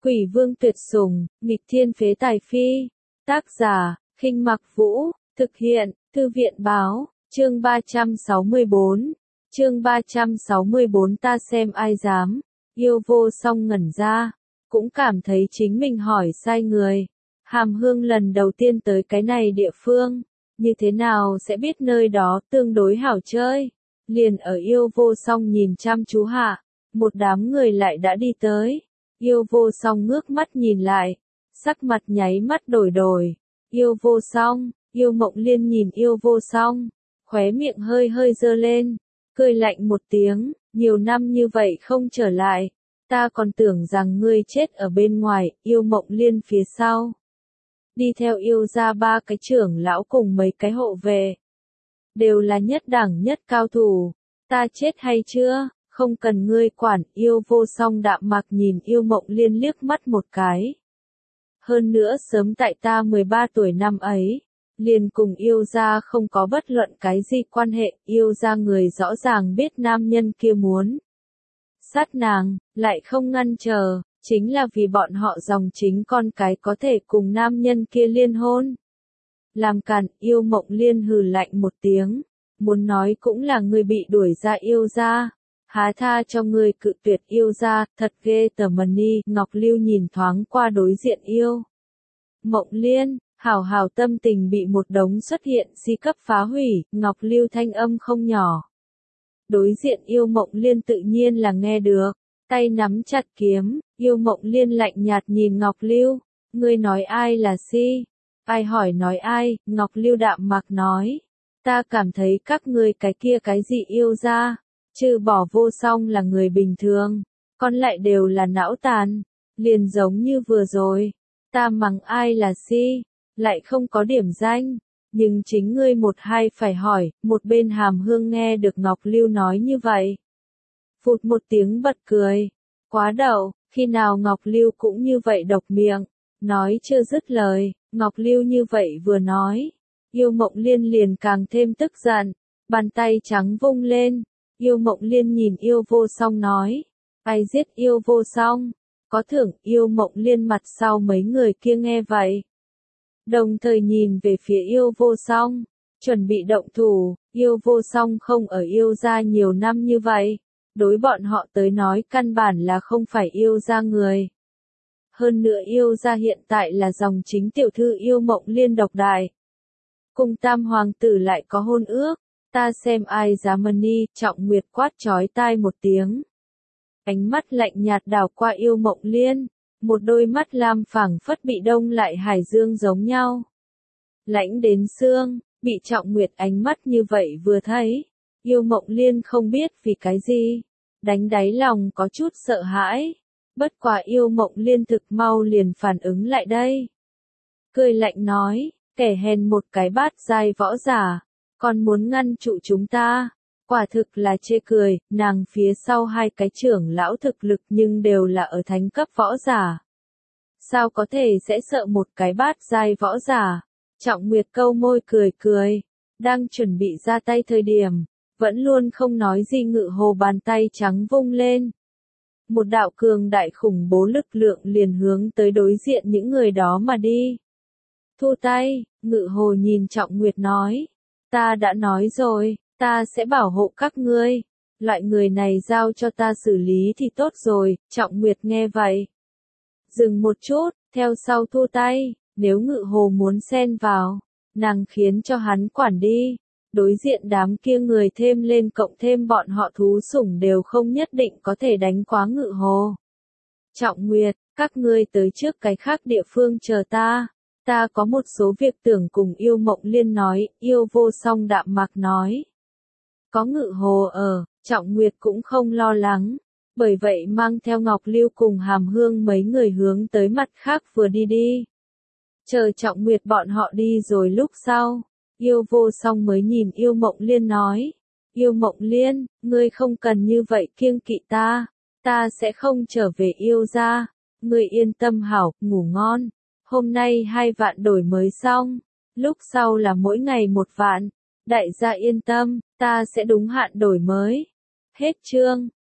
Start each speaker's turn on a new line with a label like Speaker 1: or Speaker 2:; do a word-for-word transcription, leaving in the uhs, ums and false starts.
Speaker 1: Quỷ vương tuyệt sủng, nghịch thiên phế tài phi. Tác giả, Khinh Mặc Vũ, thực hiện, Thư viện báo, chương ba trăm sáu mươi bốn. Chương ba trăm sáu mươi bốn ta xem ai dám. Yêu vô song ngẩn ra, cũng cảm thấy chính mình hỏi sai người. Hàm Hương lần đầu tiên tới cái này địa phương, như thế nào sẽ biết nơi đó tương đối hảo chơi. Liền ở yêu vô song nhìn chăm chú hạ, một đám người lại đã đi tới. Yêu vô song ngước mắt nhìn lại, sắc mặt nháy mắt đổi đổi. Yêu vô song, Yêu Mộng Liên nhìn yêu vô song, khóe miệng hơi hơi dơ lên, cười lạnh một tiếng, nhiều năm như vậy không trở lại, ta còn tưởng rằng ngươi chết ở bên ngoài. Yêu Mộng Liên phía sau, đi theo yêu ra ba cái trưởng lão cùng mấy cái hộ vệ, đều là nhất đẳng nhất cao thủ, ta chết hay chưa? Không cần ngươi quản. Yêu vô song đạm mạc nhìn Yêu Mộng Liên liếc mắt một cái. Hơn nữa sớm tại ta mười ba tuổi năm ấy, liền cùng yêu gia không có bất luận cái gì quan hệ. Yêu gia người rõ ràng biết nam nhân kia muốn sát nàng, lại không ngăn chờ, chính là vì bọn họ dòng chính con cái có thể cùng nam nhân kia liên hôn. Làm cản. Yêu Mộng Liên hừ lạnh một tiếng, muốn nói cũng là người bị đuổi ra yêu gia. Há tha cho người cự tuyệt yêu ra, thật ghê tởm đi. Ngọc Lưu nhìn thoáng qua đối diện Yêu Mộng Liên, hảo hảo tâm tình bị một đống xuất hiện si cấp phá hủy. Ngọc Lưu thanh âm không nhỏ. Đối diện Yêu Mộng Liên tự nhiên là nghe được, tay nắm chặt kiếm. Yêu Mộng Liên lạnh nhạt nhìn Ngọc Lưu, ngươi nói ai là si? Ai hỏi nói ai? Ngọc Lưu đạm mạc nói, ta cảm thấy các ngươi cái kia cái gì yêu ra, trừ bỏ vô song là người bình thường, còn lại đều là não tàn. Liền giống như vừa rồi, ta mắng ai là si, lại không có điểm danh, nhưng chính ngươi một hai phải hỏi. Một bên Hàm Hương nghe được Ngọc Lưu nói như vậy, phụt một tiếng bật cười, quá đậu, khi nào Ngọc Lưu cũng như vậy độc miệng. Nói chưa dứt lời, Ngọc Lưu như vậy vừa nói, Yêu Mộng Liên liền càng thêm tức giận, bàn tay trắng vung lên. Yêu Mộng Liên nhìn yêu vô song nói, ai giết yêu vô song, có thưởng. Yêu Mộng Liên mặt sau mấy người kia nghe vậy, đồng thời nhìn về phía yêu vô song, chuẩn bị động thủ. Yêu vô song không ở yêu gia nhiều năm như vậy, đối bọn họ tới nói căn bản là không phải yêu gia người. Hơn nữa yêu gia hiện tại là dòng chính tiểu thư Yêu Mộng Liên độc đại, cùng tam hoàng tử lại có hôn ước. Ta xem ai dám đi. Trọng Nguyệt quát chói tai một tiếng, ánh mắt lạnh nhạt đảo qua Yêu Mộng Liên, một đôi mắt lam phảng phất bị đông lại hải dương giống nhau, lãnh đến xương. Bị Trọng Nguyệt ánh mắt như vậy vừa thấy, Yêu Mộng Liên không biết vì cái gì, đánh đáy lòng có chút sợ hãi. Bất quá Yêu Mộng Liên thực mau liền phản ứng lại đây, cười lạnh nói, kẻ hèn một cái bát giai võ giả, còn muốn ngăn trụ chúng ta, quả thực là chê cười. Nàng phía sau hai cái trưởng lão thực lực nhưng đều là ở thánh cấp võ giả, sao có thể sẽ sợ một cái bát giai võ giả? Trọng Nguyệt câu môi cười cười, đang chuẩn bị ra tay thời điểm, vẫn luôn không nói gì Ngự Hồ bàn tay trắng vung lên, một đạo cường đại khủng bố lực lượng liền hướng tới đối diện những người đó mà đi. Thu tay. Ngự Hồ nhìn Trọng Nguyệt nói, ta đã nói rồi, ta sẽ bảo hộ các ngươi, loại người này giao cho ta xử lý thì tốt rồi. Trọng Nguyệt nghe vậy, dừng một chút, theo sau thu tay. Nếu Ngự Hồ muốn xen vào, nàng khiến cho hắn quản đi. Đối diện đám kia người thêm lên cộng thêm bọn họ thú sủng đều không nhất định có thể đánh quá Ngự Hồ. Trọng Nguyệt, các ngươi tới trước cái khác địa phương chờ ta. Ta có một số việc tưởng cùng Yêu Mộng Liên nói. Yêu vô song đạm mạc nói, có Ngự Hồ ở, Trọng Nguyệt cũng không lo lắng, bởi vậy mang theo Ngọc Lưu cùng Hàm Hương mấy người hướng tới mặt khác vừa đi đi. Chờ Trọng Nguyệt bọn họ đi rồi lúc sau, Yêu vô song mới nhìn Yêu Mộng Liên nói, Yêu Mộng Liên, ngươi không cần như vậy kiêng kỵ ta, ta sẽ không trở về yêu gia, ngươi yên tâm hảo, ngủ ngon. Hôm nay hai vạn đổi mới xong, lúc sau là mỗi ngày một vạn, đại gia yên tâm, ta sẽ đúng hạn đổi mới. Hết chương.